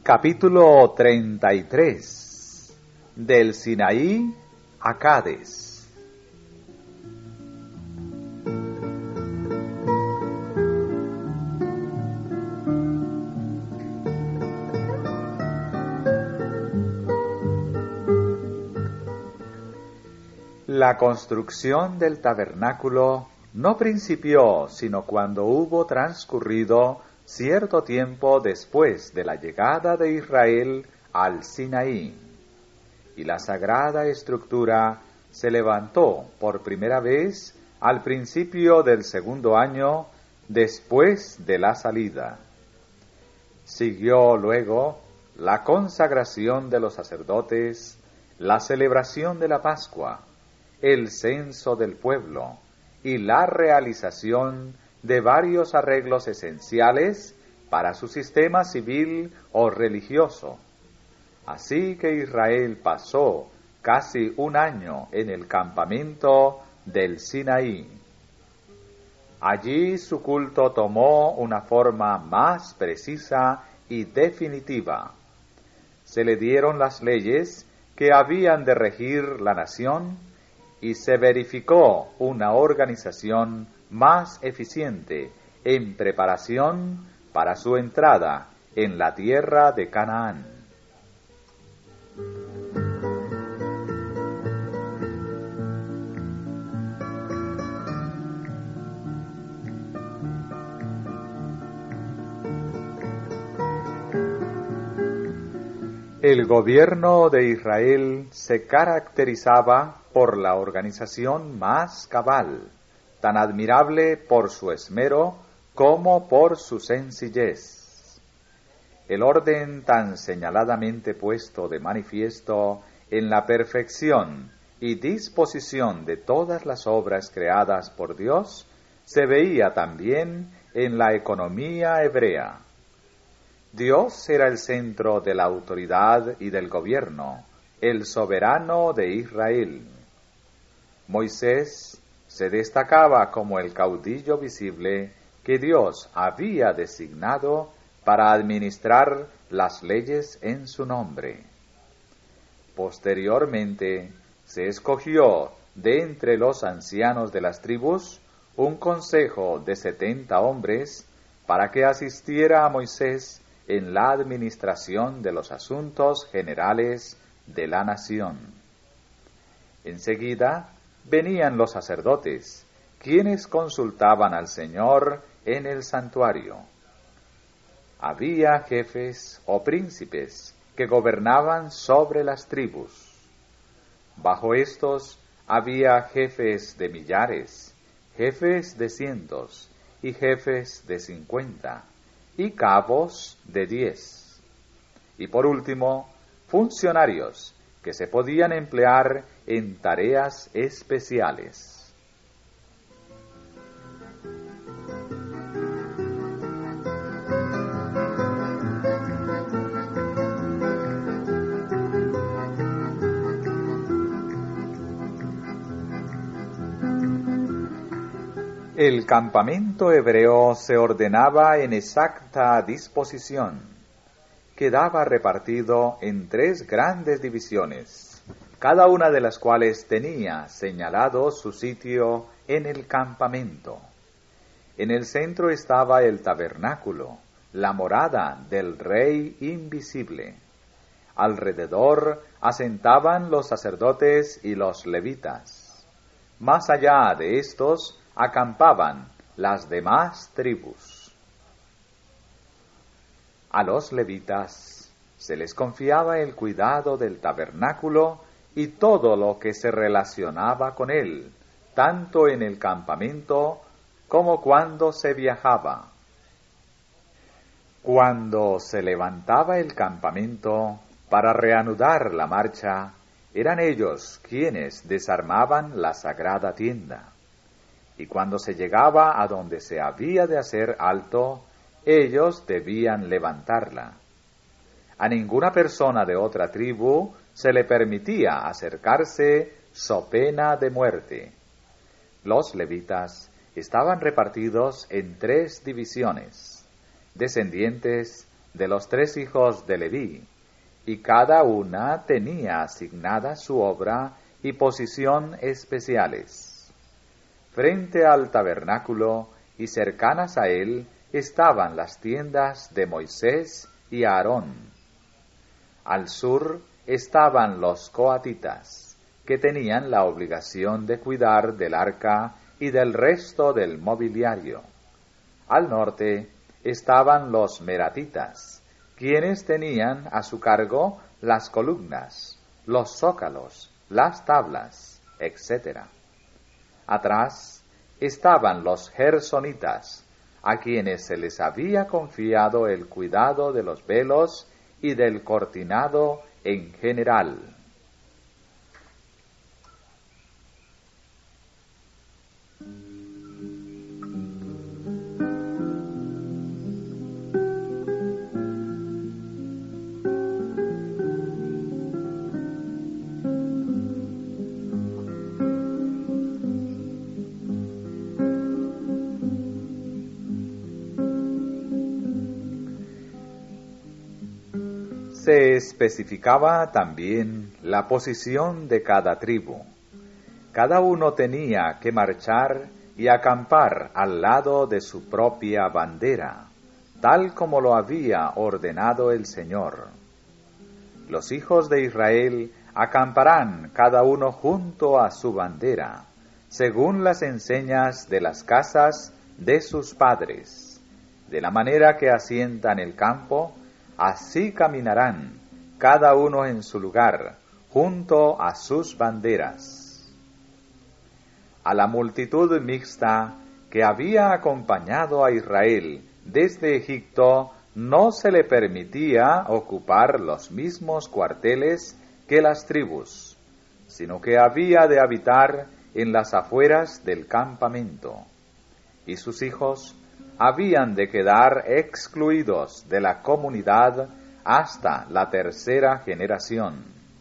Capítulo 33. Del Sinaí a Cades. La construcción del tabernáculo no principió sino cuando hubo transcurrido cierto tiempo después de la llegada de Israel al Sinaí, y la sagrada estructura se levantó por primera vez al principio del segundo año después de la salida. Siguió luego la consagración de los sacerdotes, la celebración de la Pascua, el censo del pueblo y la realización de varios arreglos esenciales para su sistema civil o religioso. Así que Israel pasó casi un año en el campamento del Sinaí. Allí su culto tomó una forma más precisa y definitiva. Se le dieron las leyes que habían de regir la nación y se verificó una organización más eficiente en preparación para su entrada en la tierra de Canaán. El gobierno de Israel se caracterizaba por la organización más cabal, tan admirable por su esmero como por su sencillez. El orden tan señaladamente puesto de manifiesto en la perfección y disposición de todas las obras creadas por Dios se veía también en la economía hebrea. Dios era el centro de la autoridad y del gobierno, el soberano de Israel. Moisés se destacaba como el caudillo visible que Dios había designado para administrar las leyes en su nombre. Posteriormente, se escogió de entre los ancianos de las tribus un consejo de 70 hombres para que asistiera a Moisés en la administración de los asuntos generales de la nación. Enseguida venían los sacerdotes, quienes consultaban al Señor en el santuario. Había jefes o príncipes que gobernaban sobre las tribus. Bajo estos había jefes de millares, jefes de cientos y jefes de 50, y cabos de 10. Y por último, funcionarios que se podían emplear en tareas especiales. El campamento hebreo se ordenaba en exacta disposición. Quedaba repartido en 3 grandes divisiones, cada una de las cuales tenía señalado su sitio en el campamento. En el centro estaba el tabernáculo, la morada del Rey invisible. Alrededor asentaban los sacerdotes y los levitas. Más allá de estos acampaban las demás tribus. A los levitas se les confiaba el cuidado del tabernáculo y todo lo que se relacionaba con él, tanto en el campamento como cuando se viajaba. Cuando se levantaba el campamento para reanudar la marcha, eran ellos quienes desarmaban la sagrada tienda. Y cuando se llegaba a donde se había de hacer alto, ellos debían levantarla. A ninguna persona de otra tribu se le permitía acercarse so pena de muerte. Los levitas estaban repartidos en 3 divisiones, descendientes de los 3 hijos de Leví, y cada una tenía asignada su obra y posición especiales. Frente al tabernáculo y cercanas a él estaban las tiendas de Moisés y Aarón. Al sur estaban los coatitas, que tenían la obligación de cuidar del arca y del resto del mobiliario. Al norte estaban los meratitas, quienes tenían a su cargo las columnas, los zócalos, las tablas, etc. Atrás estaban los gersonitas, a quienes se les había confiado el cuidado de los velos y del cortinado en general. Se especificaba también la posición de cada tribu. Cada uno tenía que marchar y acampar al lado de su propia bandera, tal como lo había ordenado el Señor. Los hijos de Israel acamparán cada uno junto a su bandera, según las enseñas de las casas de sus padres. De la manera que asientan el campo, así caminarán, cada uno en su lugar, junto a sus banderas. A la multitud mixta que había acompañado a Israel desde Egipto, no se le permitía ocupar los mismos cuarteles que las tribus, sino que había de habitar en las afueras del campamento, y sus hijos habían de quedar excluidos de la comunidad hasta la 3ª generación.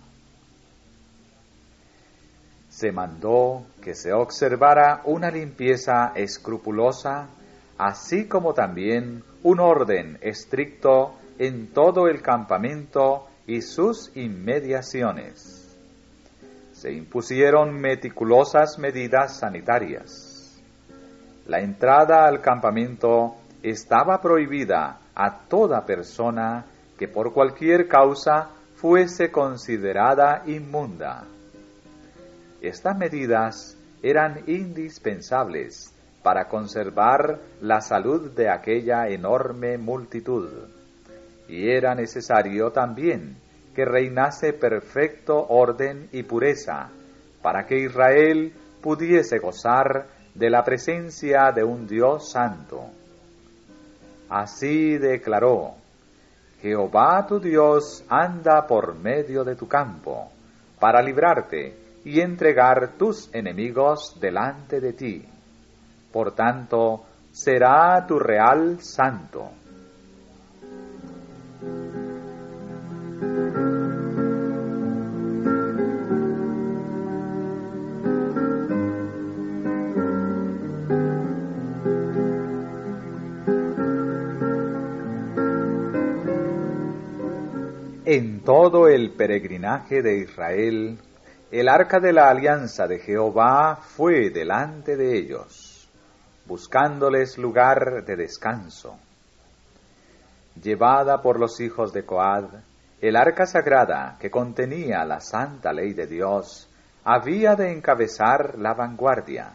Se mandó que se observara una limpieza escrupulosa, así como también un orden estricto en todo el campamento y sus inmediaciones. Se impusieron meticulosas medidas sanitarias. La entrada al campamento estaba prohibida a toda persona que por cualquier causa fuese considerada inmunda. Estas medidas eran indispensables para conservar la salud de aquella enorme multitud, y era necesario también que reinase perfecto orden y pureza para que Israel pudiese gozar de la presencia de un Dios santo. Así declaró: Jehová tu Dios anda por medio de tu campo, para librarte y entregar tus enemigos delante de ti. Por tanto, será tu real santo. En todo el peregrinaje de Israel, el arca de la alianza de Jehová fue delante de ellos, buscándoles lugar de descanso. Llevada por los hijos de Coad, el arca sagrada que contenía la santa ley de Dios había de encabezar la vanguardia.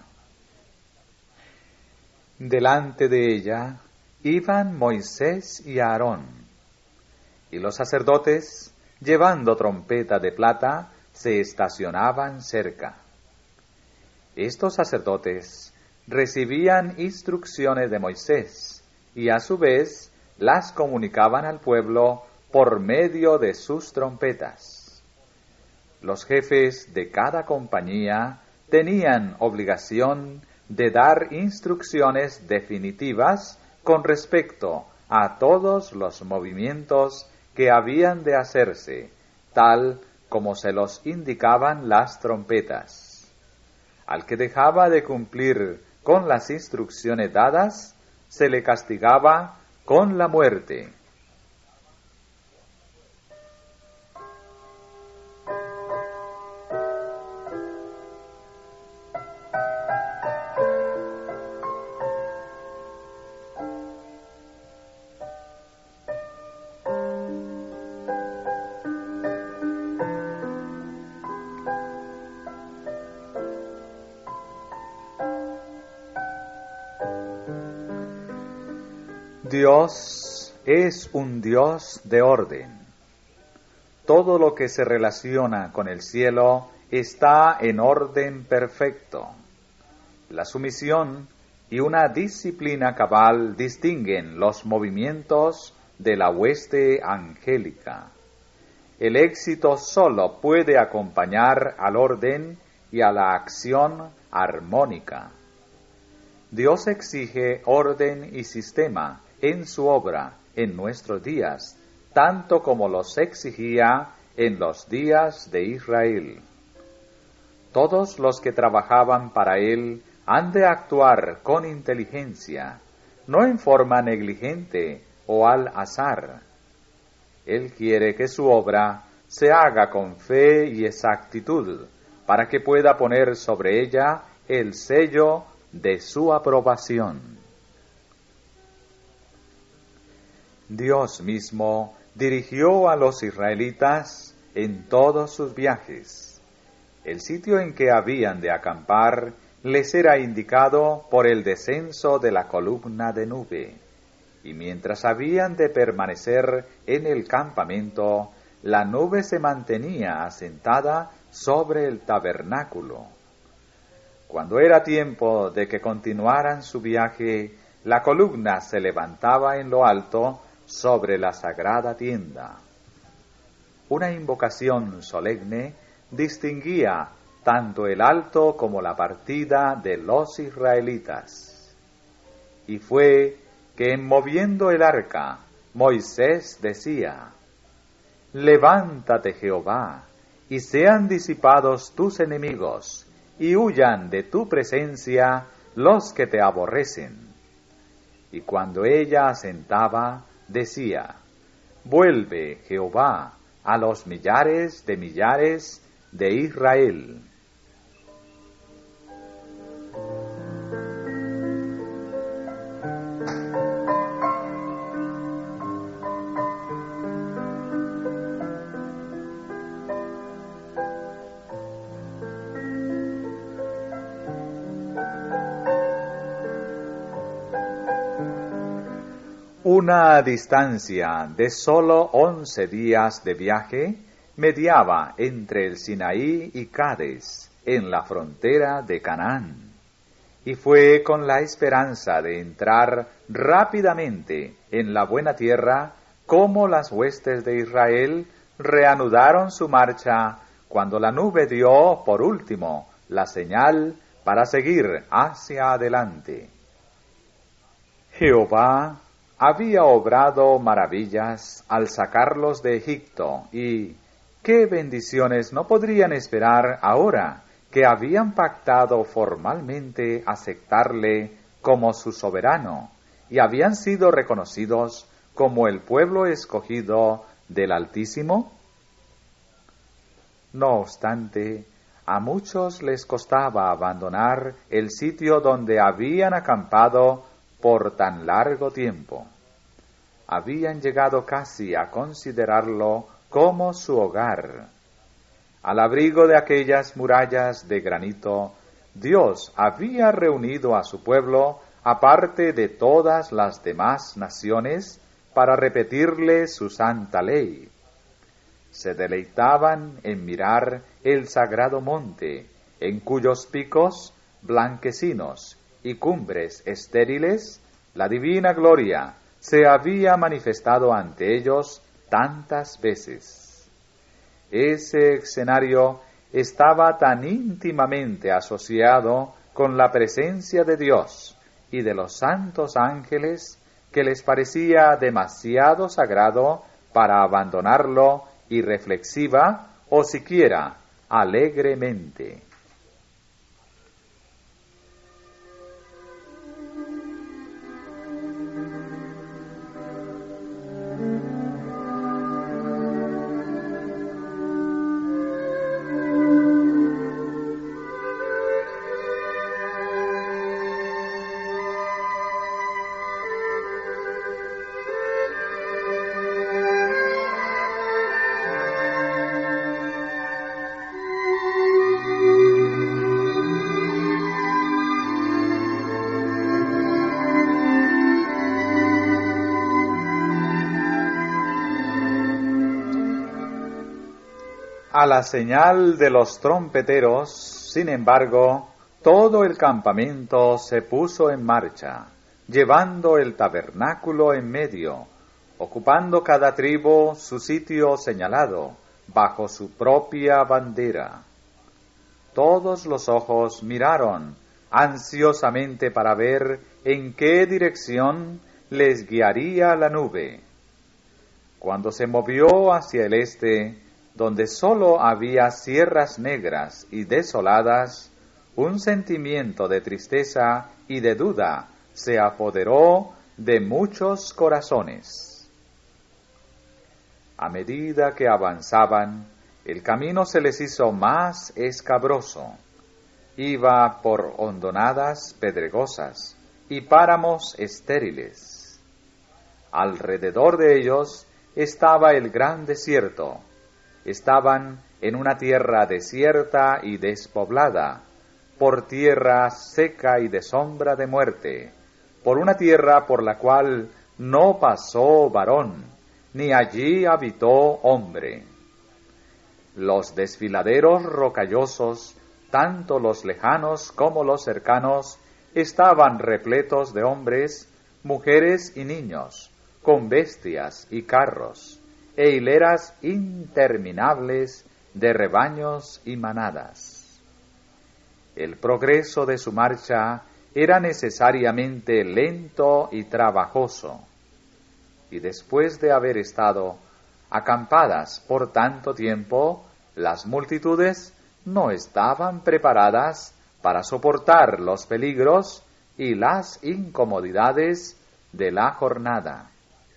Delante de ella iban Moisés y Aarón, y los sacerdotes, llevando trompeta de plata, se estacionaban cerca. Estos sacerdotes recibían instrucciones de Moisés y a su vez las comunicaban al pueblo por medio de sus trompetas. Los jefes de cada compañía tenían obligación de dar instrucciones definitivas con respecto a todos los movimientos que habían de hacerse, tal como se los indicaban las trompetas. Al que dejaba de cumplir con las instrucciones dadas, se le castigaba con la muerte. Dios es un Dios de orden. Todo lo que se relaciona con el cielo está en orden perfecto. La sumisión y una disciplina cabal distinguen los movimientos de la hueste angélica. El éxito solo puede acompañar al orden y a la acción armónica. Dios exige orden y sistema en su obra en nuestros días, tanto como los exigía en los días de Israel. Todos los que trabajaban para Él han de actuar con inteligencia, no en forma negligente o al azar. Él quiere que su obra se haga con fe y exactitud, para que pueda poner sobre ella el sello de su aprobación. Dios mismo dirigió a los israelitas en todos sus viajes. El sitio en que habían de acampar les era indicado por el descenso de la columna de nube, y mientras habían de permanecer en el campamento, la nube se mantenía asentada sobre el tabernáculo. Cuando era tiempo de que continuaran su viaje, la columna se levantaba en lo alto sobre la sagrada tienda. Una invocación solemne distinguía tanto el alto como la partida de los israelitas. Y fue que en moviendo el arca, Moisés decía: «Levántate, Jehová, y sean disipados tus enemigos, y huyan de tu presencia los que te aborrecen». Y cuando ella asentaba, decía: «Vuelve, Jehová, a los millares de Israel». Una distancia de sólo 11 días de viaje mediaba entre el Sinaí y Cades, en la frontera de Canaán, y fue con la esperanza de entrar rápidamente en la buena tierra como las huestes de Israel reanudaron su marcha cuando la nube dio por último la señal para seguir hacia adelante. Jehová había obrado maravillas al sacarlos de Egipto, y ¿qué bendiciones no podrían esperar ahora que habían pactado formalmente aceptarle como su soberano y habían sido reconocidos como el pueblo escogido del Altísimo? No obstante, a muchos les costaba abandonar el sitio donde habían acampado por tan largo tiempo. Habían llegado casi a considerarlo como su hogar. Al abrigo de aquellas murallas de granito, Dios había reunido a su pueblo, aparte de todas las demás naciones, para repetirle su santa ley. Se deleitaban en mirar el sagrado monte, en cuyos picos blanquecinos y cumbres estériles la divina gloria se había manifestado ante ellos tantas veces. Ese escenario estaba tan íntimamente asociado con la presencia de Dios y de los santos ángeles que les parecía demasiado sagrado para abandonarlo irreflexiva o siquiera alegremente. A la señal de los trompeteros, sin embargo, todo el campamento se puso en marcha, llevando el tabernáculo en medio, ocupando cada tribu su sitio señalado, bajo su propia bandera. Todos los ojos miraron ansiosamente para ver en qué dirección les guiaría la nube. Cuando se movió hacia el este, donde sólo había sierras negras y desoladas, un sentimiento de tristeza y de duda se apoderó de muchos corazones. A medida que avanzaban, el camino se les hizo más escabroso. Iba por hondonadas pedregosas y páramos estériles. Alrededor de ellos estaba el gran desierto. Estaban en una tierra desierta y despoblada, por tierra seca y de sombra de muerte, por una tierra por la cual no pasó varón, ni allí habitó hombre. Los desfiladeros rocallosos, tanto los lejanos como los cercanos, estaban repletos de hombres, mujeres y niños, con bestias y carros, e hileras interminables de rebaños y manadas. El progreso de su marcha era necesariamente lento y trabajoso, y después de haber estado acampadas por tanto tiempo, las multitudes no estaban preparadas para soportar los peligros y las incomodidades de la jornada.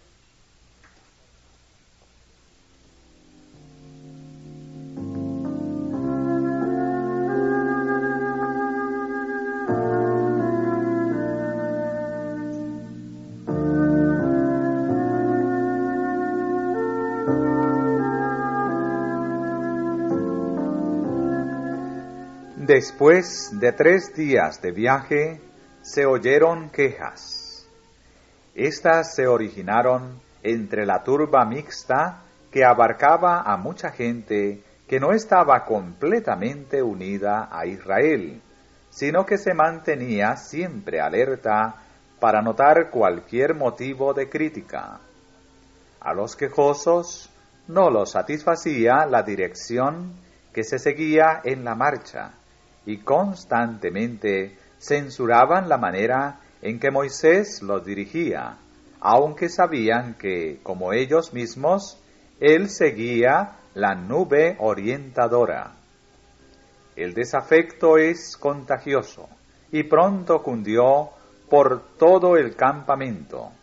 Después de 3 días de viaje, se oyeron quejas. Estas se originaron entre la turba mixta que abarcaba a mucha gente que no estaba completamente unida a Israel, sino que se mantenía siempre alerta para notar cualquier motivo de crítica. A los quejosos no los satisfacía la dirección que se seguía en la marcha, y constantemente censuraban la manera en que Moisés los dirigía, aunque sabían que, como ellos mismos, él seguía la nube orientadora. El desafecto es contagioso y pronto cundió por todo el campamento.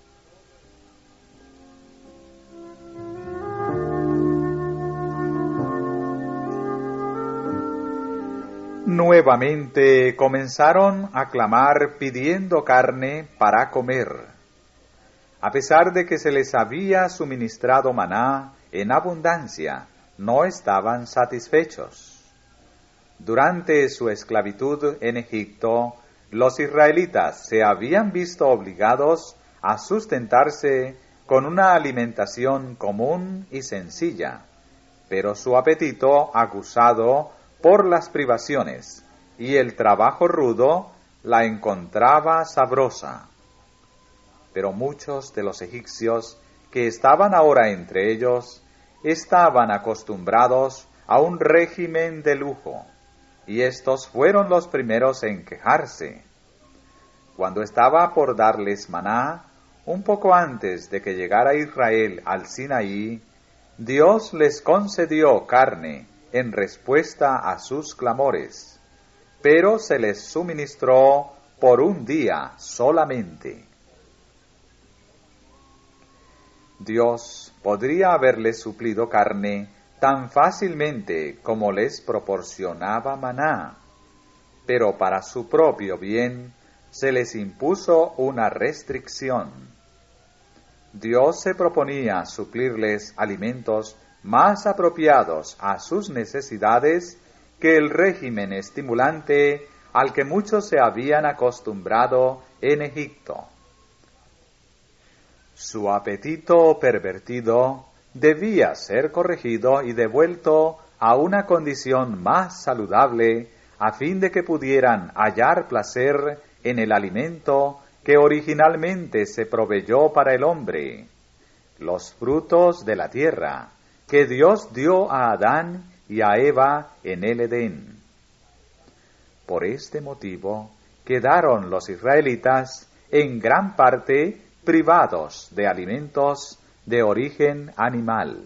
Nuevamente comenzaron a clamar pidiendo carne para comer. A pesar de que se les había suministrado maná en abundancia, no estaban satisfechos. Durante su esclavitud en Egipto, los israelitas se habían visto obligados a sustentarse con una alimentación común y sencilla, pero su apetito aguzado por las privaciones y el trabajo rudo la encontraba sabrosa. Pero muchos de los egipcios que estaban ahora entre ellos estaban acostumbrados a un régimen de lujo, y estos fueron los primeros en quejarse. Cuando estaba por darles maná, un poco antes de que llegara Israel al Sinaí, Dios les concedió carne en respuesta a sus clamores, pero se les suministró por un día solamente. Dios podría haberles suplido carne tan fácilmente como les proporcionaba maná, pero para su propio bien se les impuso una restricción. Dios se proponía suplirles alimentos más apropiados a sus necesidades que el régimen estimulante al que muchos se habían acostumbrado en Egipto. Su apetito pervertido debía ser corregido y devuelto a una condición más saludable, a fin de que pudieran hallar placer en el alimento que originalmente se proveyó para el hombre, los frutos de la tierra, que Dios dio a Adán y a Eva en el Edén. Por este motivo, quedaron los israelitas en gran parte privados de alimentos de origen animal.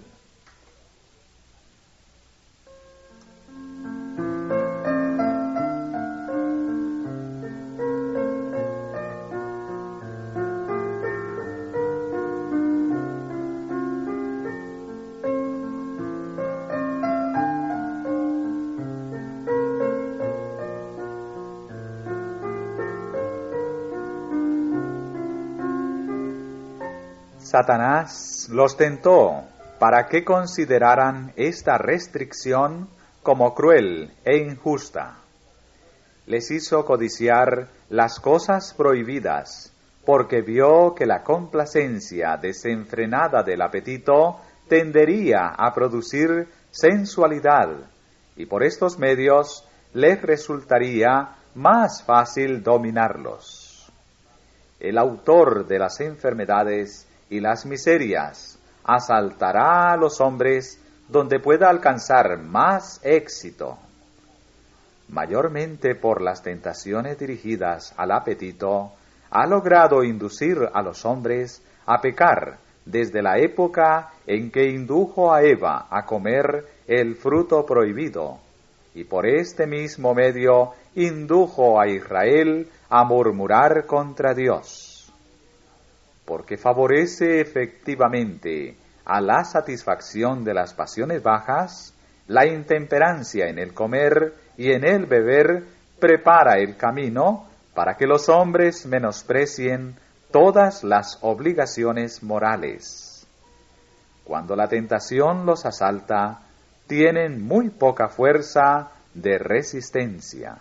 Satanás los tentó para que consideraran esta restricción como cruel e injusta. Les hizo codiciar las cosas prohibidas, porque vio que la complacencia desenfrenada del apetito tendería a producir sensualidad, y por estos medios les resultaría más fácil dominarlos. El autor de las enfermedades y las miserias asaltará a los hombres donde pueda alcanzar más éxito. Mayormente por las tentaciones dirigidas al apetito, ha logrado inducir a los hombres a pecar desde la época en que indujo a Eva a comer el fruto prohibido, y por este mismo medio indujo a Israel a murmurar contra Dios. Porque favorece efectivamente a la satisfacción de las pasiones bajas, la intemperancia en el comer y en el beber prepara el camino para que los hombres menosprecien todas las obligaciones morales. Cuando la tentación los asalta, tienen muy poca fuerza de resistencia.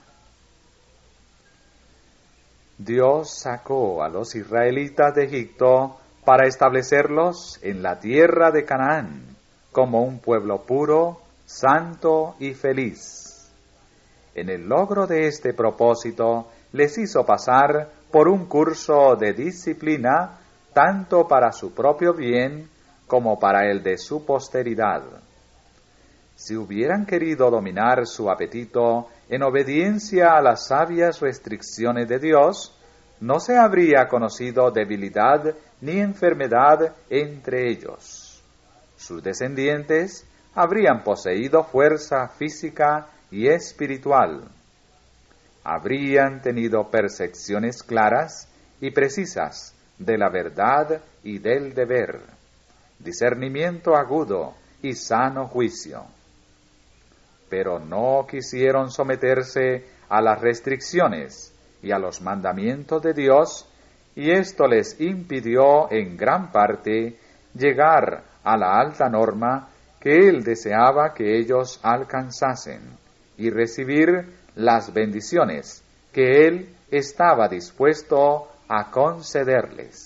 Dios sacó a los israelitas de Egipto para establecerlos en la tierra de Canaán como un pueblo puro, santo y feliz. En el logro de este propósito les hizo pasar por un curso de disciplina tanto para su propio bien como para el de su posteridad. Si hubieran querido dominar su apetito en obediencia a las sabias restricciones de Dios, no se habría conocido debilidad ni enfermedad entre ellos. Sus descendientes habrían poseído fuerza física y espiritual. Habrían tenido percepciones claras y precisas de la verdad y del deber, discernimiento agudo y sano juicio. Pero no quisieron someterse a las restricciones y a los mandamientos de Dios, y esto les impidió en gran parte llegar a la alta norma que Él deseaba que ellos alcanzasen y recibir las bendiciones que Él estaba dispuesto a concederles.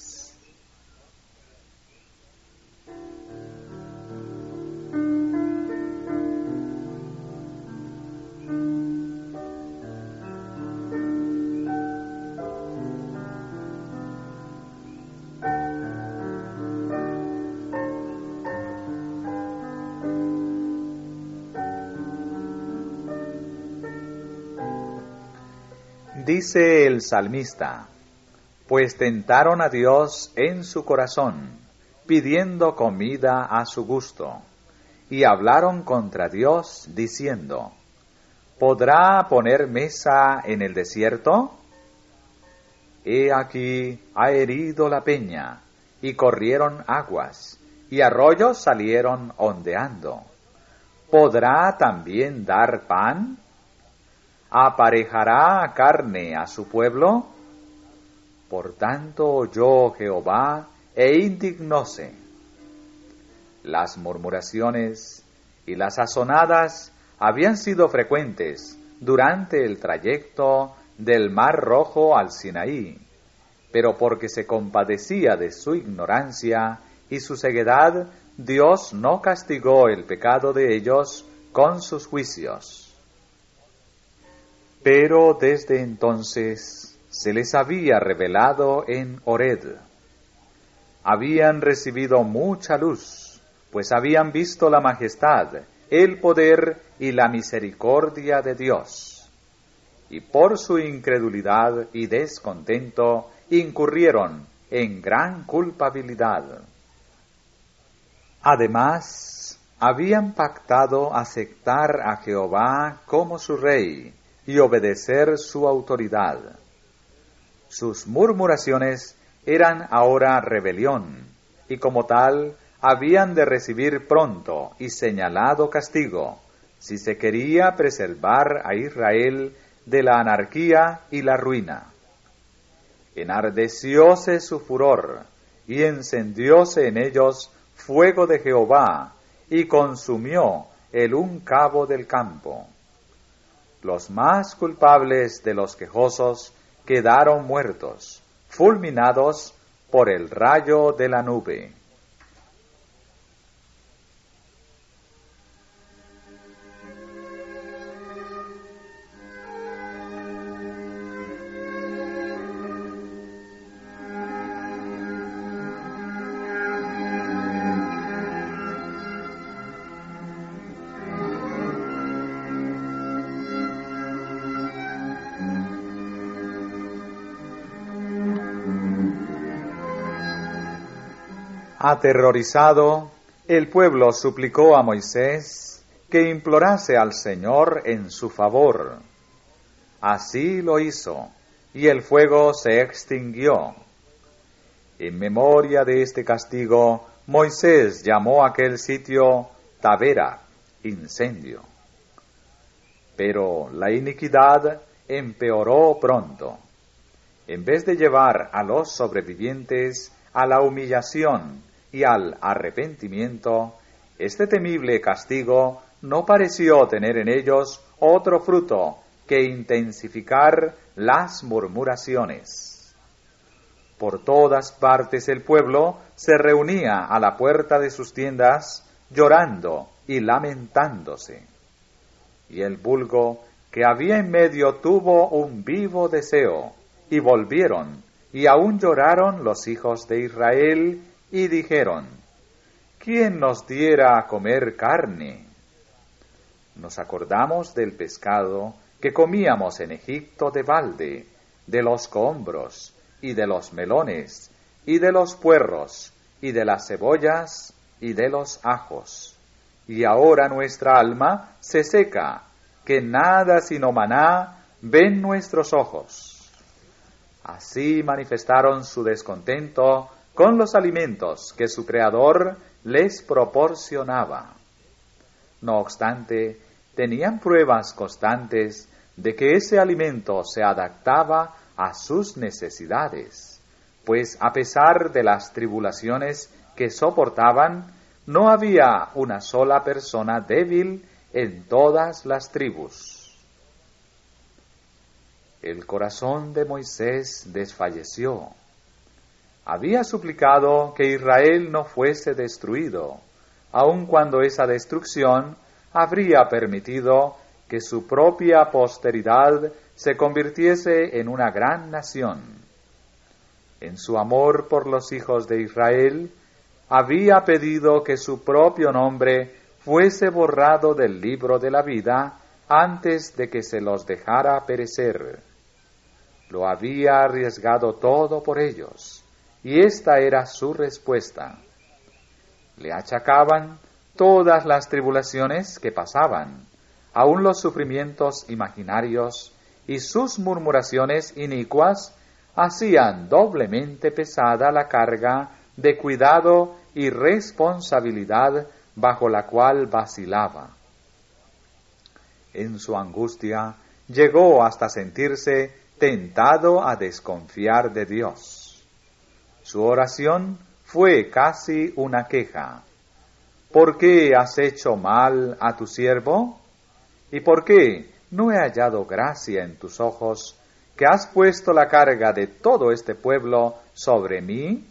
Dice el salmista: pues tentaron a Dios en su corazón, pidiendo comida a su gusto, y hablaron contra Dios, diciendo: ¿podrá poner mesa en el desierto? He aquí ha herido la peña, y corrieron aguas, y arroyos salieron ondeando. ¿Podrá también dar pan? ¿Aparejará carne a su pueblo? Por tanto oyó Jehová e indignóse. Las murmuraciones y las azonadas habían sido frecuentes durante el trayecto del Mar Rojo al Sinaí, pero porque se compadecía de su ignorancia y su ceguedad, Dios no castigó el pecado de ellos con sus juicios. Pero desde entonces se les había revelado en Horeb. Habían recibido mucha luz, pues habían visto la majestad, el poder y la misericordia de Dios. Y por su incredulidad y descontento incurrieron en gran culpabilidad. Además, habían pactado aceptar a Jehová como su rey y obedecer su autoridad. Sus murmuraciones eran ahora rebelión, y como tal habían de recibir pronto y señalado castigo, si se quería preservar a Israel de la anarquía y la ruina. Enardecióse su furor, y encendióse en ellos fuego de Jehová, y consumió el un cabo del campo. Los más culpables de los quejosos quedaron muertos, fulminados por el rayo de la nube. Aterrorizado, el pueblo suplicó a Moisés que implorase al Señor en su favor. Así lo hizo, y el fuego se extinguió. En memoria de este castigo, Moisés llamó a aquel sitio Tabera, incendio. Pero la iniquidad empeoró pronto. En vez de llevar a los sobrevivientes a la humillación y al arrepentimiento, este temible castigo no pareció tener en ellos otro fruto que intensificar las murmuraciones. Por todas partes el pueblo se reunía a la puerta de sus tiendas, llorando y lamentándose. Y el vulgo que había en medio tuvo un vivo deseo, y volvieron, y aún lloraron los hijos de Israel, y dijeron: ¿quién nos diera a comer carne? Nos acordamos del pescado que comíamos en Egipto de balde, de los cohombros, y de los melones, y de los puerros, y de las cebollas, y de los ajos. Y ahora nuestra alma se seca, que nada sino maná ven nuestros ojos. Así manifestaron su descontento con los alimentos que su Creador les proporcionaba. No obstante, tenían pruebas constantes de que ese alimento se adaptaba a sus necesidades, pues a pesar de las tribulaciones que soportaban, no había una sola persona débil en todas las tribus. El corazón de Moisés desfalleció. Había suplicado que Israel no fuese destruido, aun cuando esa destrucción habría permitido que su propia posteridad se convirtiese en una gran nación. En su amor por los hijos de Israel, había pedido que su propio nombre fuese borrado del libro de la vida antes de que se los dejara perecer. Lo había arriesgado todo por ellos, y esta era su respuesta. Le achacaban todas las tribulaciones que pasaban, aun los sufrimientos imaginarios, y sus murmuraciones inicuas hacían doblemente pesada la carga de cuidado y responsabilidad bajo la cual vacilaba. En su angustia llegó hasta sentirse tentado a desconfiar de Dios. Su oración fue casi una queja. ¿Por qué has hecho mal a tu siervo? ¿Y por qué no he hallado gracia en tus ojos, que has puesto la carga de todo este pueblo sobre mí?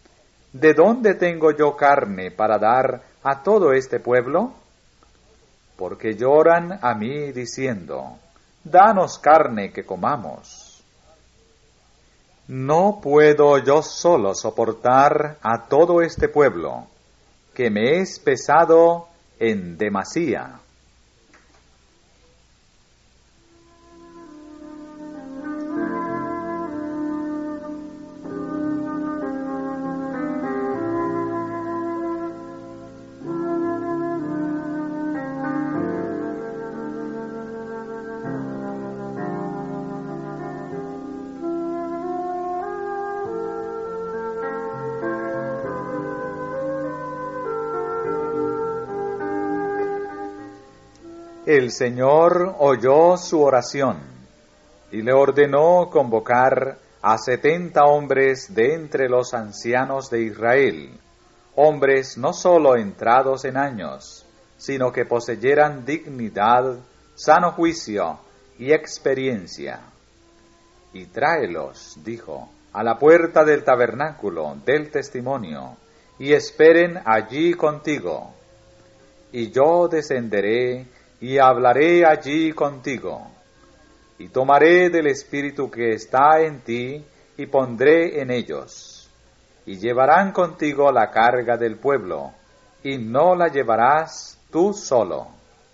¿De dónde tengo yo carne para dar a todo este pueblo? porque lloran a mí diciendo, danos carne que comamos. No puedo yo solo soportar a todo este pueblo, que me es pesado en demasía. El Señor oyó su oración y le ordenó convocar a 70 hombres de entre los ancianos de Israel, hombres no sólo entrados en años, sino que poseyeran dignidad, sano juicio y experiencia. Y tráelos, dijo, a la puerta del tabernáculo del testimonio, y esperen allí contigo. Y yo descenderé y hablaré allí contigo, y tomaré del Espíritu que está en ti, y pondré en ellos, y llevarán contigo la carga del pueblo, y no la llevarás tú solo.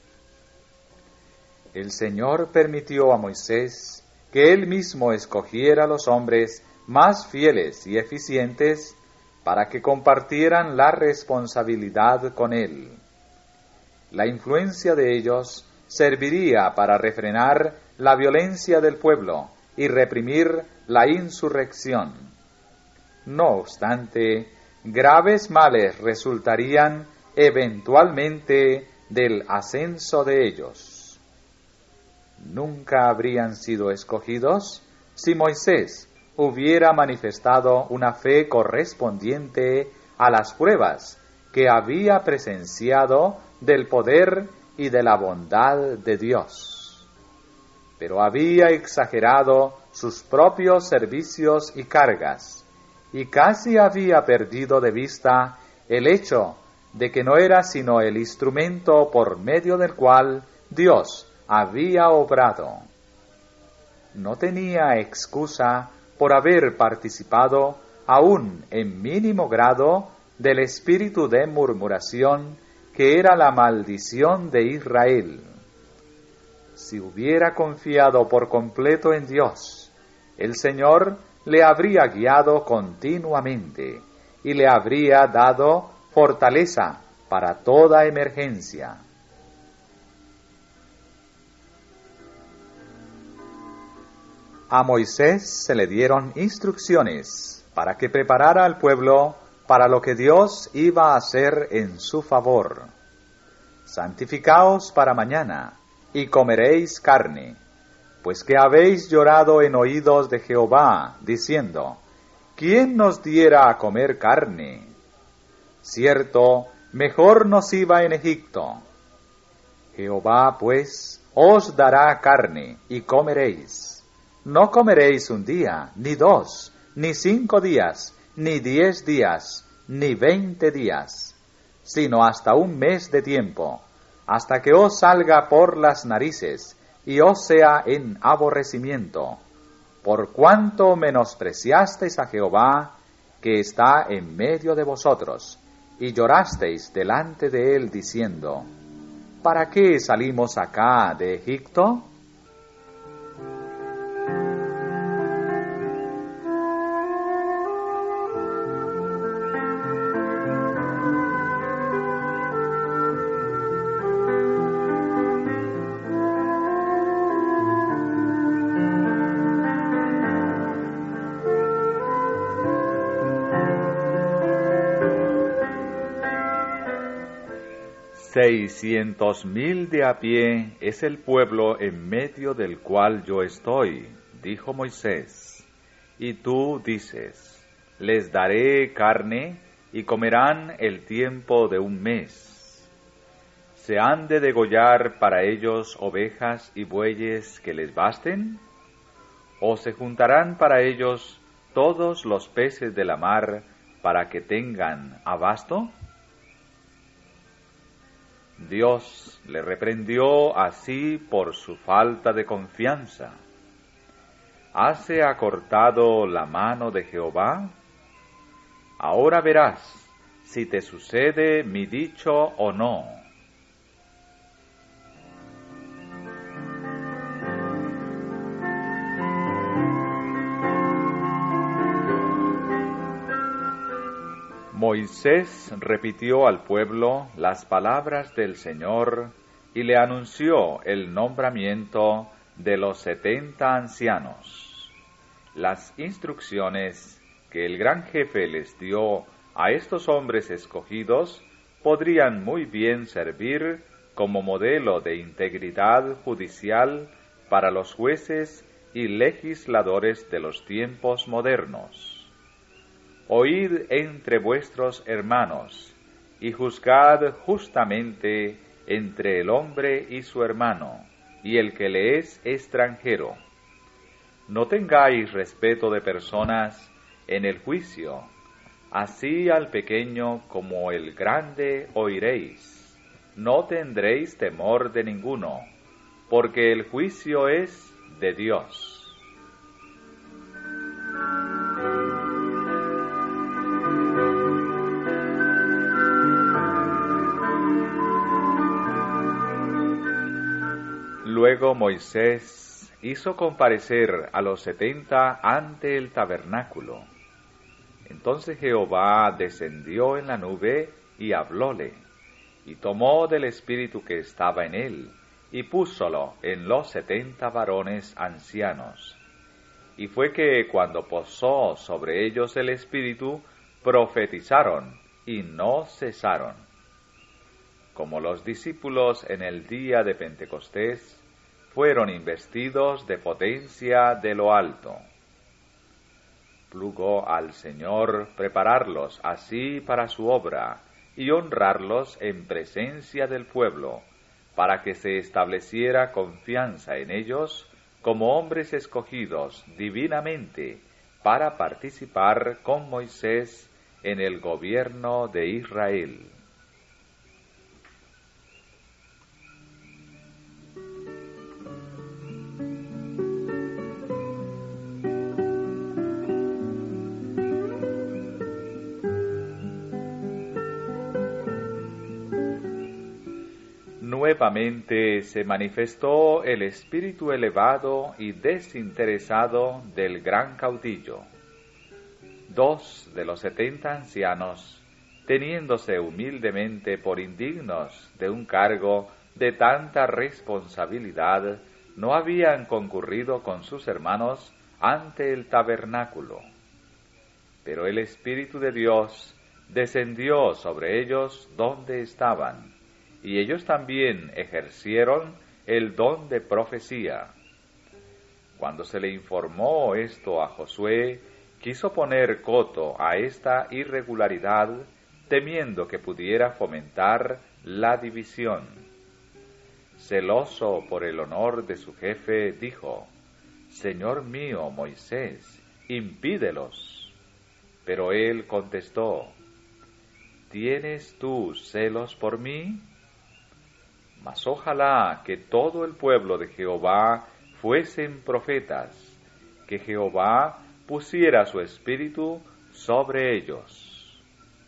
El Señor permitió a Moisés que él mismo escogiera los hombres más fieles y eficientes para que compartieran la responsabilidad con él. La influencia de ellos serviría para refrenar la violencia del pueblo y reprimir la insurrección. No obstante, graves males resultarían eventualmente del ascenso de ellos. Nunca habrían sido escogidos si Moisés hubiera manifestado una fe correspondiente a las pruebas que había presenciado del poder y de la bondad de Dios. Pero había exagerado sus propios servicios y cargas, y casi había perdido de vista el hecho de que no era sino el instrumento por medio del cual Dios había obrado. No tenía excusa por haber participado, aún en mínimo grado, del espíritu de murmuración que era la maldición de Israel. Si hubiera confiado por completo en Dios, el Señor le habría guiado continuamente y le habría dado fortaleza para toda emergencia. A Moisés se le dieron instrucciones para que preparara al pueblo para lo que Dios iba a hacer en su favor. Santificaos para mañana, y comeréis carne, pues que habéis llorado en oídos de Jehová, diciendo, ¿quién nos diera a comer carne? Cierto, mejor nos iba en Egipto. Jehová, pues, os dará carne, y comeréis. No comeréis un día, ni 2, ni 5 días, ni 10 días, ni 20 días, sino hasta un mes de tiempo, hasta que os salga por las narices, y os sea en aborrecimiento, por cuanto menospreciasteis a Jehová, que está en medio de vosotros, y llorasteis delante de él, diciendo, ¿para qué salimos acá de Egipto? «600,000 de a pie es el pueblo en medio del cual yo estoy», dijo Moisés. Y tú dices, «Les daré carne y comerán el tiempo de un mes». ¿Se han de degollar para ellos ovejas y bueyes que les basten? ¿O se juntarán para ellos todos los peces de la mar para que tengan abasto? Dios le reprendió así por su falta de confianza. ¿Hase acortado la mano de Jehová? Ahora verás si te sucede mi dicho o no. Moisés repitió al pueblo las palabras del Señor y le anunció el nombramiento de los 70 ancianos. Las instrucciones que el gran jefe les dio a estos hombres escogidos podrían muy bien servir como modelo de integridad judicial para los jueces y legisladores de los tiempos modernos. Oíd entre vuestros hermanos, y juzgad justamente entre el hombre y su hermano, y el que le es extranjero. No tengáis respeto de personas en el juicio, así al pequeño como el grande oiréis. No tendréis temor de ninguno, porque el juicio es de Dios. Luego Moisés hizo comparecer a los 70 ante el tabernáculo. Entonces Jehová descendió en la nube y hablóle, y tomó del espíritu que estaba en él, y púsolo en los 70 varones ancianos. Y fue que cuando posó sobre ellos el espíritu, profetizaron, y no cesaron. Como los discípulos en el día de Pentecostés, fueron investidos de potencia de lo alto. Plugo al Señor prepararlos así para su obra y honrarlos en presencia del pueblo, para que se estableciera confianza en ellos como hombres escogidos divinamente para participar con Moisés en el gobierno de Israel. Nuevamente se manifestó el espíritu elevado y desinteresado del gran caudillo. 2 de los 70 ancianos, teniéndose humildemente por indignos de un cargo de tanta responsabilidad, no habían concurrido con sus hermanos ante el tabernáculo. Pero el Espíritu de Dios descendió sobre ellos donde estaban, y ellos también ejercieron el don de profecía. Cuando se le informó esto a Josué, quiso poner coto a esta irregularidad, temiendo que pudiera fomentar la división. Celoso por el honor de su jefe, dijo: Señor mío, Moisés, impídelos. Pero él contestó: ¿Tienes tú celos por mí? Mas ojalá que todo el pueblo de Jehová fuesen profetas, que Jehová pusiera su espíritu sobre ellos.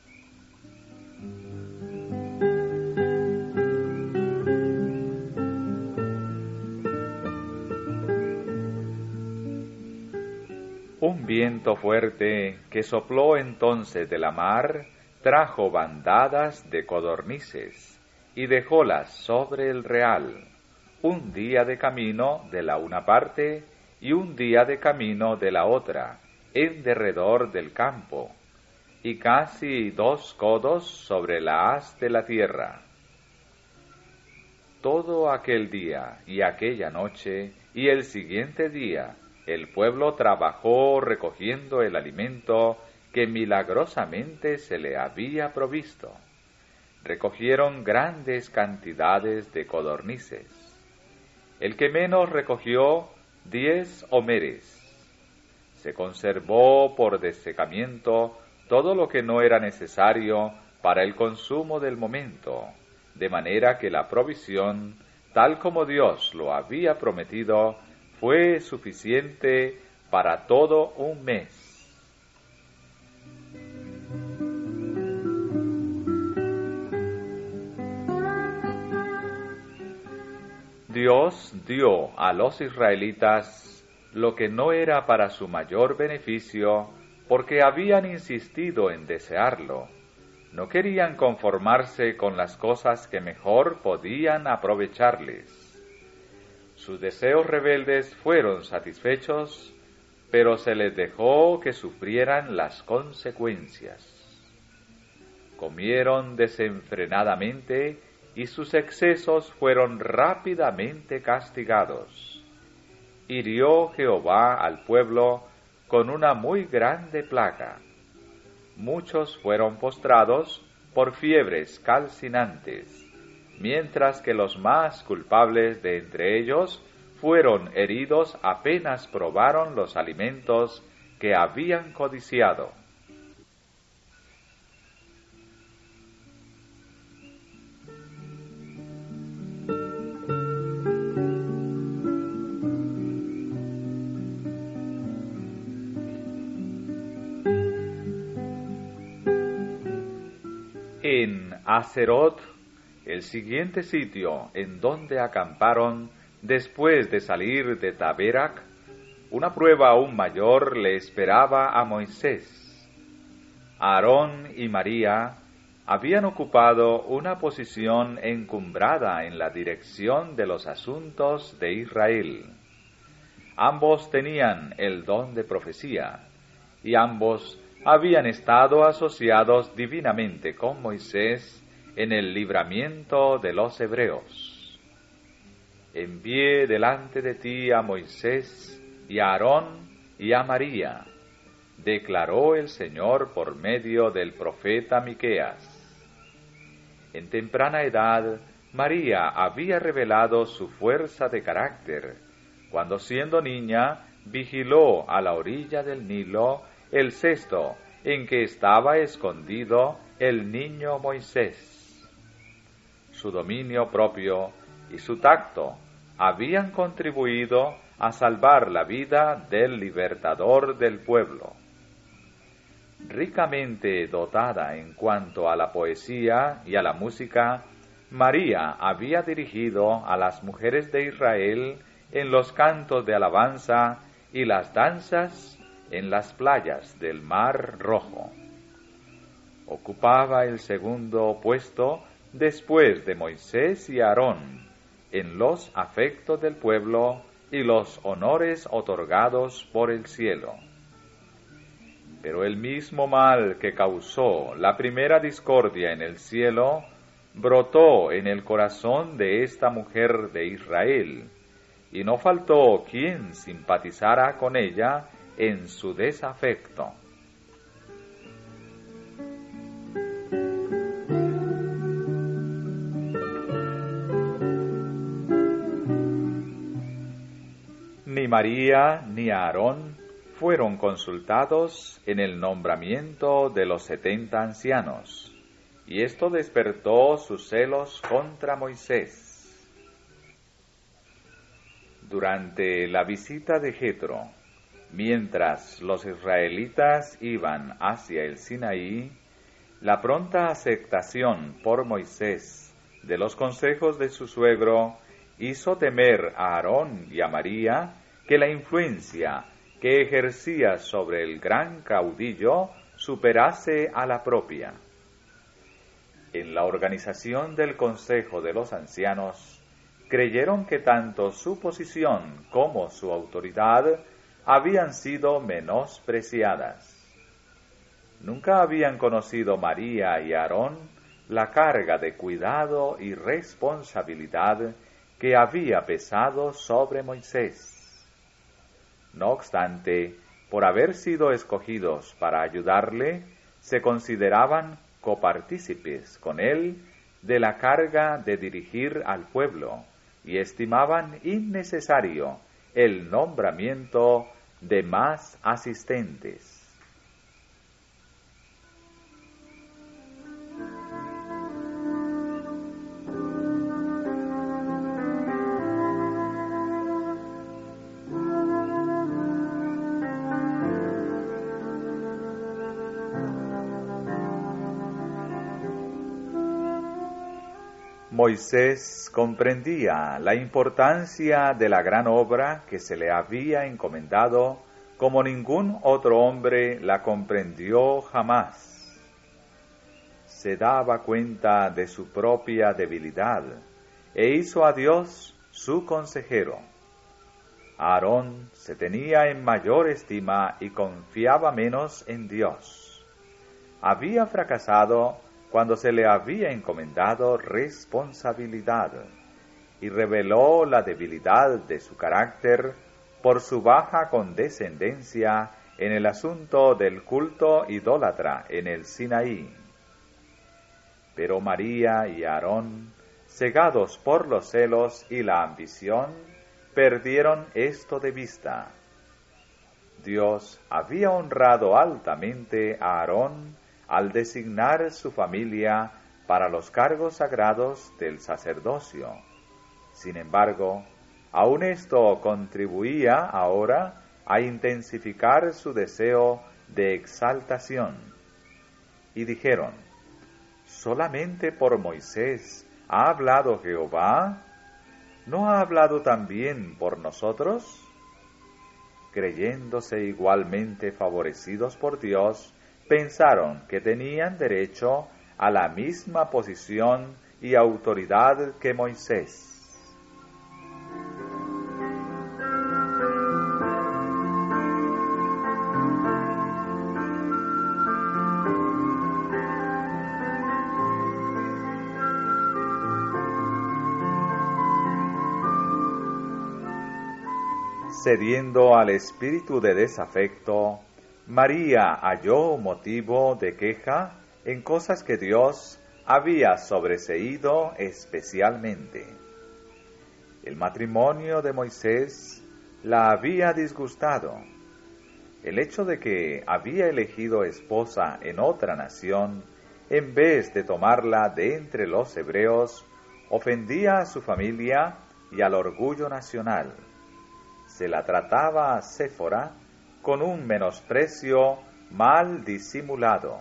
Un viento fuerte que sopló entonces de la mar trajo bandadas de codornices y dejólas sobre el real, un día de camino de la una parte y un día de camino de la otra, en derredor del campo, y casi 2 codos sobre la haz de la tierra. Todo aquel día y aquella noche y el siguiente día, el pueblo trabajó recogiendo el alimento que milagrosamente se le había provisto. Recogieron grandes cantidades de codornices. El que menos recogió 10 homeres. Se conservó por desecamiento todo lo que no era necesario para el consumo del momento, de manera que la provisión, tal como Dios lo había prometido, fue suficiente para todo un mes. Dios dio a los israelitas lo que no era para su mayor beneficio, porque habían insistido en desearlo. No querían conformarse con las cosas que mejor podían aprovecharles. Sus deseos rebeldes fueron satisfechos, pero se les dejó que sufrieran las consecuencias. Comieron desenfrenadamente y sus excesos fueron rápidamente castigados. Hirió Jehová al pueblo con una muy grande plaga. Muchos fueron postrados por fiebres calcinantes, mientras que los más culpables de entre ellos fueron heridos apenas probaron los alimentos que habían codiciado. En Haserot, el siguiente sitio en donde acamparon después de salir de Taberac, una prueba aún mayor le esperaba a Moisés. Aarón y María habían ocupado una posición encumbrada en la dirección de los asuntos de Israel. Ambos tenían el don de profecía, y ambos habían estado asociados divinamente con Moisés en el libramiento de los hebreos. Envié delante de ti a Moisés y a Aarón y a María, declaró el Señor por medio del profeta Miqueas. En temprana edad, María había revelado su fuerza de carácter, cuando siendo niña vigiló a la orilla del Nilo el cesto en que estaba escondido el niño Moisés. Su dominio propio y su tacto habían contribuido a salvar la vida del libertador del pueblo. Ricamente dotada en cuanto a la poesía y a la música, María había dirigido a las mujeres de Israel en los cantos de alabanza y las danzas en las playas del Mar Rojo. Ocupaba el segundo puesto después de Moisés y Aarón en los afectos del pueblo y los honores otorgados por el cielo. Pero el mismo mal que causó la primera discordia en el cielo brotó en el corazón de esta mujer de Israel, y no faltó quien simpatizara con ella en su desafecto. Ni María ni Aarón fueron consultados en el nombramiento de los 70 ancianos, y esto despertó sus celos contra Moisés. Durante la visita de Jetro, mientras los israelitas iban hacia el Sinaí, la pronta aceptación por Moisés de los consejos de su suegro hizo temer a Aarón y a María que la influencia que ejercía sobre el gran caudillo superase a la propia. En la organización del Consejo de los Ancianos, creyeron que tanto su posición como su autoridad habían sido menospreciadas. Nunca habían conocido María y Aarón la carga de cuidado y responsabilidad que había pesado sobre Moisés. No obstante, por haber sido escogidos para ayudarle, se consideraban copartícipes con él de la carga de dirigir al pueblo y estimaban innecesario el nombramiento de más asistentes. Moisés comprendía la importancia de la gran obra que se le había encomendado como ningún otro hombre la comprendió jamás. Se daba cuenta de su propia debilidad e hizo a Dios su consejero. Aarón se tenía en mayor estima y confiaba menos en Dios. Había fracasado cuando se le había encomendado responsabilidad y reveló la debilidad de su carácter por su baja condescendencia en el asunto del culto idólatra en el Sinaí. Pero María y Aarón, cegados por los celos y la ambición, perdieron esto de vista. Dios había honrado altamente a Aarón al designar su familia para los cargos sagrados del sacerdocio. Sin embargo, aun esto contribuía ahora a intensificar su deseo de exaltación. Y dijeron: ¿solamente por Moisés ha hablado Jehová? ¿No ha hablado también por nosotros? Creyéndose igualmente favorecidos por Dios, pensaron que tenían derecho a la misma posición y autoridad que Moisés. Cediendo al espíritu de desafecto, María halló motivo de queja en cosas que Dios había sobreseído especialmente. El matrimonio de Moisés la había disgustado. El hecho de que había elegido esposa en otra nación, en vez de tomarla de entre los hebreos, ofendía a su familia y al orgullo nacional. Se la trataba a Séfora con un menosprecio mal disimulado.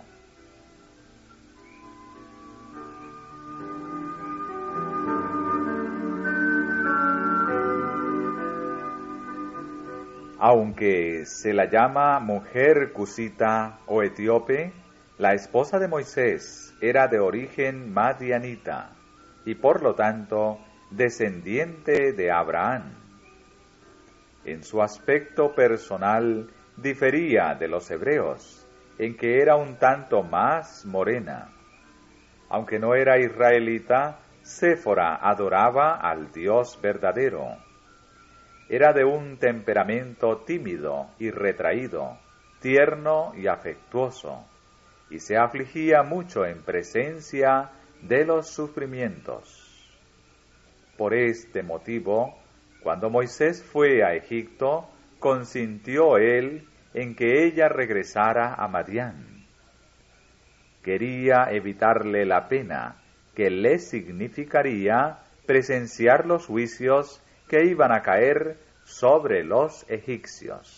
Aunque se la llama mujer cusita o etíope, la esposa de Moisés era de origen madianita y por lo tanto descendiente de Abraham. En su aspecto personal difería de los hebreos, en que era un tanto más morena. Aunque no era israelita, Séfora adoraba al Dios verdadero. Era de un temperamento tímido y retraído, tierno y afectuoso, y se afligía mucho en presencia de los sufrimientos. Por este motivo, cuando Moisés fue a Egipto, consintió él en que ella regresara a Madián. Quería evitarle la pena que le significaría presenciar los juicios que iban a caer sobre los egipcios.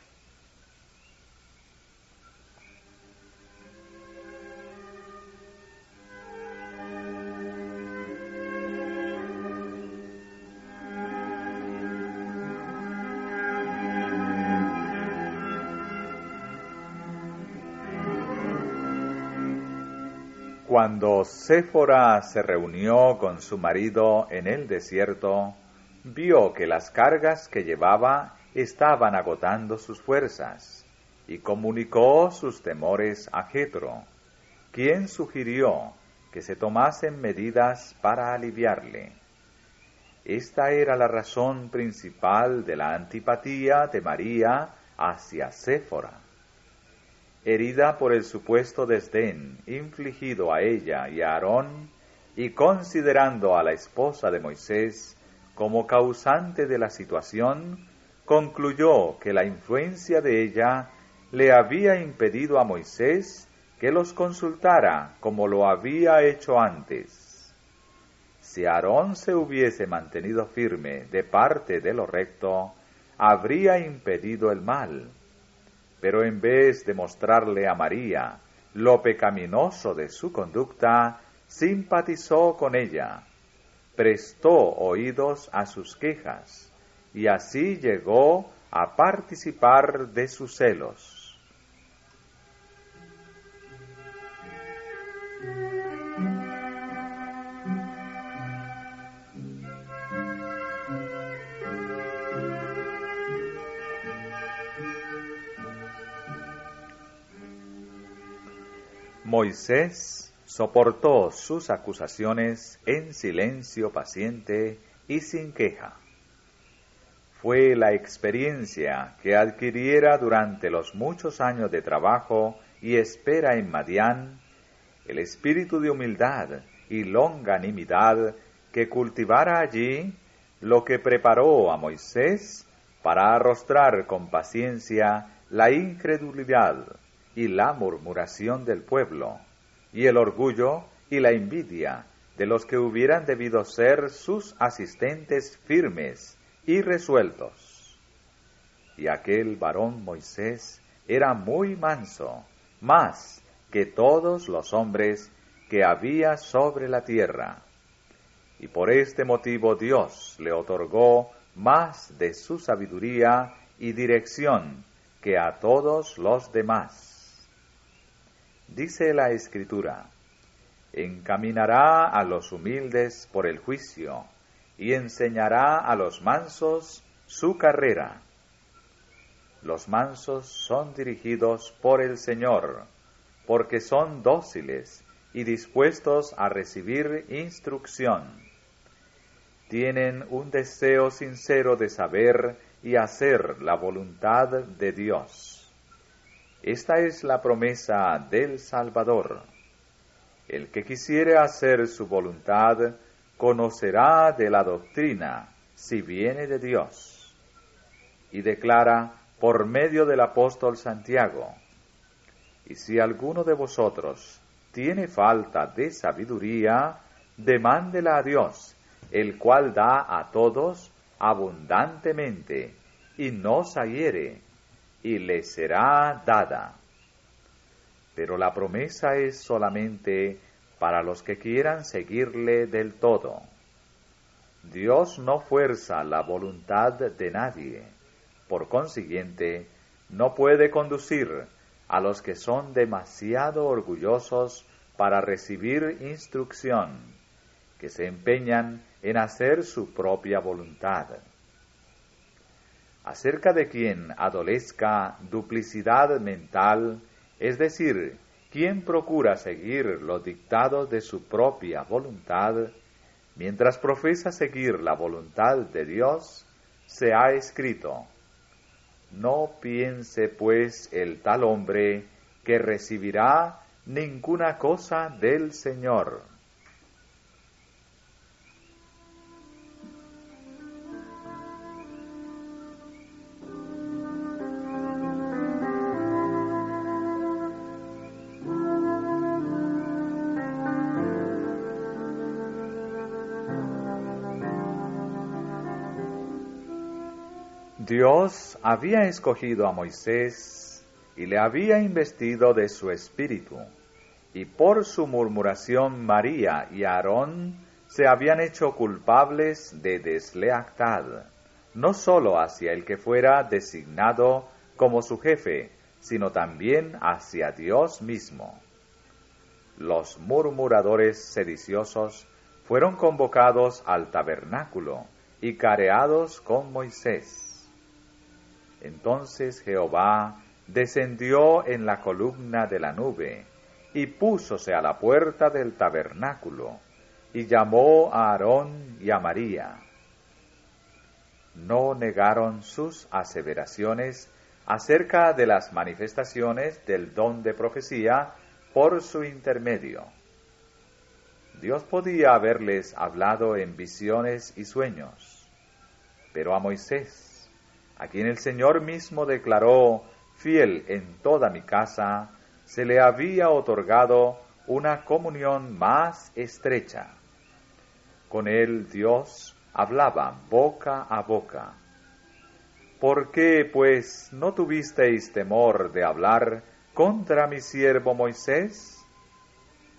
Cuando Séfora se reunió con su marido en el desierto, vio que las cargas que llevaba estaban agotando sus fuerzas, y comunicó sus temores a Jetro, quien sugirió que se tomasen medidas para aliviarle. Esta era la razón principal de la antipatía de María hacia Séfora. Herida por el supuesto desdén infligido a ella y a Aarón, y considerando a la esposa de Moisés como causante de la situación, concluyó que la influencia de ella le había impedido a Moisés que los consultara como lo había hecho antes. Si Aarón se hubiese mantenido firme de parte de lo recto, habría impedido el mal. Pero en vez de mostrarle a María lo pecaminoso de su conducta, simpatizó con ella prestó oídos a sus quejas, y así llegó a participar de sus celos. Moisés soportó sus acusaciones en silencio paciente y sin queja. Fue la experiencia que adquiriera durante los muchos años de trabajo y espera en Madián, el espíritu de humildad y longanimidad que cultivara allí, lo que preparó a Moisés para arrostrar con paciencia la incredulidad y la murmuración del pueblo, y el orgullo y la envidia de los que hubieran debido ser sus asistentes firmes y resueltos. Y aquel varón Moisés era muy manso, más que todos los hombres que había sobre la tierra, y por este motivo Dios le otorgó más de su sabiduría y dirección que a todos los demás. Dice la Escritura: encaminará a los humildes por el juicio, y enseñará a los mansos su carrera. Los mansos son dirigidos por el Señor, porque son dóciles y dispuestos a recibir instrucción. Tienen un deseo sincero de saber y hacer la voluntad de Dios. Esta es la promesa del Salvador. El que quisiere hacer su voluntad conocerá de la doctrina, si viene de Dios. Y declara por medio del apóstol Santiago: y si alguno de vosotros tiene falta de sabiduría, demándela a Dios, el cual da a todos abundantemente, y no zahiere, y le será dada. Pero la promesa es solamente para los que quieran seguirle del todo. Dios no fuerza la voluntad de nadie. Por consiguiente, no puede conducir a los que son demasiado orgullosos para recibir instrucción, que se empeñan en hacer su propia voluntad. Acerca de quien adolezca duplicidad mental, es decir, quien procura seguir los dictados de su propia voluntad, mientras profesa seguir la voluntad de Dios, se ha escrito: no piense pues el tal hombre que recibirá ninguna cosa del Señor. Dios había escogido a Moisés y le había investido de su espíritu, y por su murmuración María y Aarón se habían hecho culpables de deslealtad, no sólo hacia el que fuera designado como su jefe, sino también hacia Dios mismo. Los murmuradores sediciosos fueron convocados al tabernáculo y careados con Moisés. Entonces Jehová descendió en la columna de la nube, y púsose a la puerta del tabernáculo, y llamó a Aarón y a María. No negaron sus aseveraciones acerca de las manifestaciones del don de profecía por su intermedio. Dios podía haberles hablado en visiones y sueños, pero a Moisés, a quien el Señor mismo declaró fiel en toda mi casa, se le había otorgado una comunión más estrecha. Con él Dios hablaba boca a boca. ¿Por qué, pues, no tuvisteis temor de hablar contra mi siervo Moisés?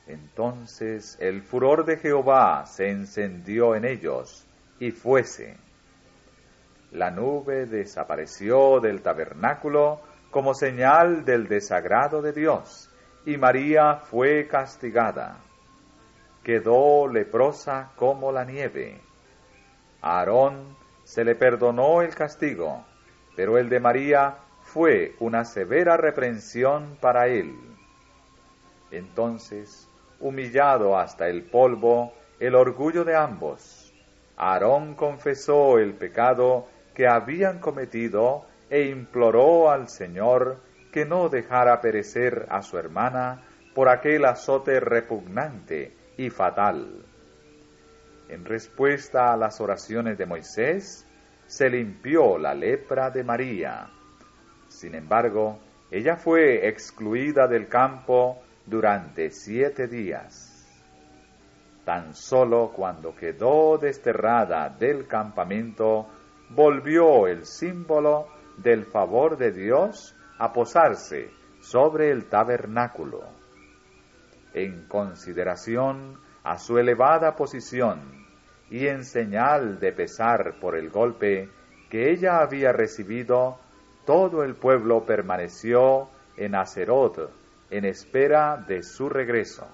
Entonces el furor de Jehová se encendió en ellos, y fuese. La nube desapareció del tabernáculo como señal del desagrado de Dios, y María fue castigada. Quedó leprosa como la nieve. A Aarón se le perdonó el castigo, pero el de María fue una severa reprensión para él. Entonces, humillado hasta el polvo, el orgullo de ambos, Aarón confesó el pecado que habían cometido e imploró al Señor que no dejara perecer a su hermana por aquel azote repugnante y fatal. En respuesta a las oraciones de Moisés, se limpió la lepra de María. Sin embargo, ella fue excluida del campo durante 7 días. Tan solo cuando quedó desterrada del campamento, volvió el símbolo del favor de Dios a posarse sobre el tabernáculo. En consideración a su elevada posición y en señal de pesar por el golpe que ella había recibido, todo el pueblo permaneció en Aserot en espera de su regreso.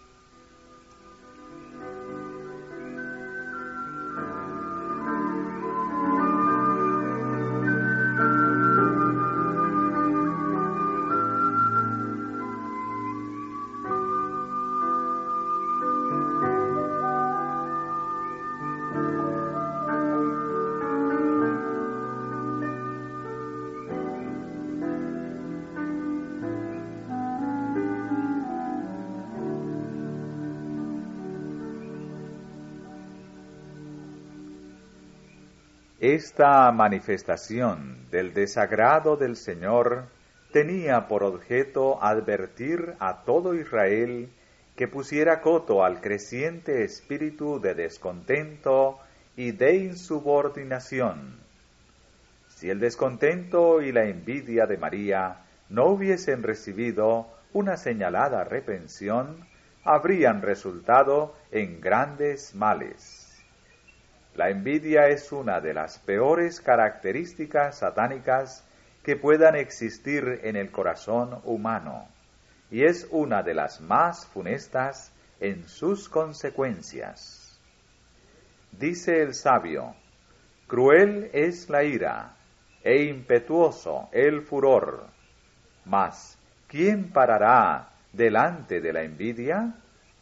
Esta manifestación del desagrado del Señor tenía por objeto advertir a todo Israel que pusiera coto al creciente espíritu de descontento y de insubordinación. Si el descontento y la envidia de María no hubiesen recibido una señalada reprensión, habrían resultado en grandes males. La envidia es una de las peores características satánicas que puedan existir en el corazón humano, y es una de las más funestas en sus consecuencias. Dice el sabio: cruel es la ira, e impetuoso el furor, mas ¿quién parará delante de la envidia?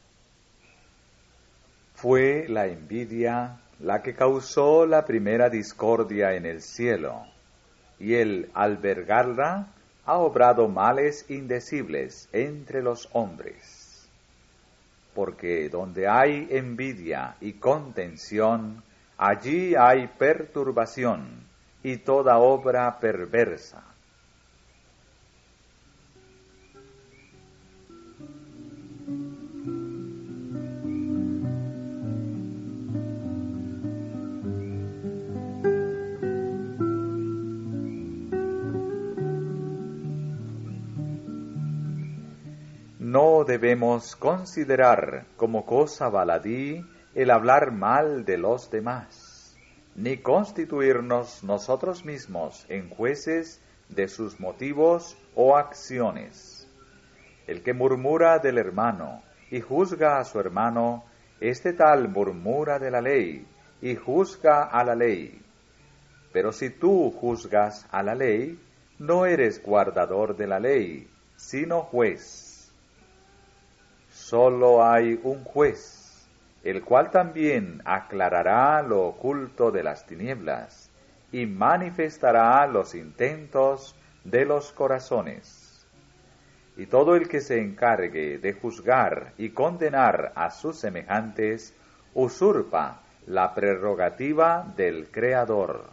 Fue la envidia la que causó la primera discordia en el cielo, y el albergarla ha obrado males indecibles entre los hombres. Porque donde hay envidia y contención, allí hay perturbación y toda obra perversa. No debemos considerar como cosa baladí el hablar mal de los demás, ni constituirnos nosotros mismos en jueces de sus motivos o acciones. El que murmura del hermano y juzga a su hermano, este tal murmura de la ley y juzga a la ley. Pero si tú juzgas a la ley, no eres guardador de la ley, sino juez. Solo hay un juez, el cual también aclarará lo oculto de las tinieblas y manifestará los intentos de los corazones. Y todo el que se encargue de juzgar y condenar a sus semejantes, usurpa la prerrogativa del Creador.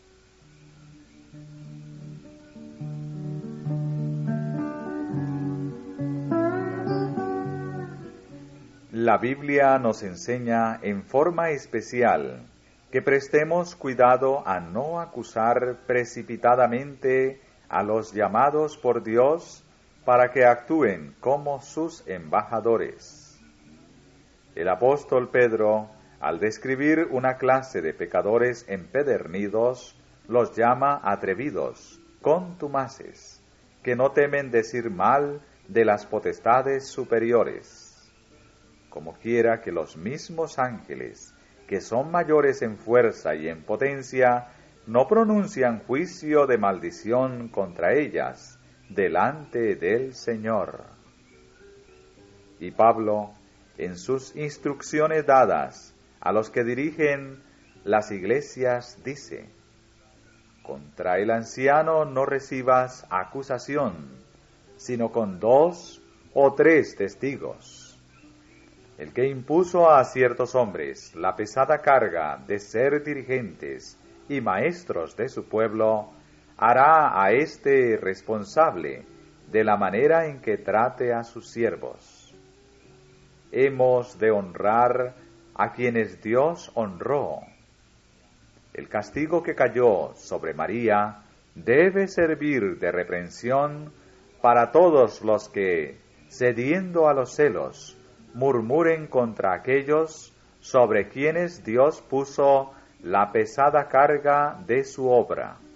La Biblia nos enseña en forma especial que prestemos cuidado a no acusar precipitadamente a los llamados por Dios para que actúen como sus embajadores. El apóstol Pedro, al describir una clase de pecadores empedernidos, los llama atrevidos, contumaces, que no temen decir mal de las potestades superiores. Como quiera que los mismos ángeles, que son mayores en fuerza y en potencia, no pronuncian juicio de maldición contra ellas delante del Señor. Y Pablo, en sus instrucciones dadas a los que dirigen las iglesias, dice: contra el anciano no recibas acusación, sino con 2 o 3 testigos. El que impuso a ciertos hombres la pesada carga de ser dirigentes y maestros de su pueblo, hará a éste responsable de la manera en que trate a sus siervos. Hemos de honrar a quienes Dios honró. El castigo que cayó sobre María debe servir de reprensión para todos los que, cediendo a los celos, murmuren contra aquellos sobre quienes Dios puso la pesada carga de su obra.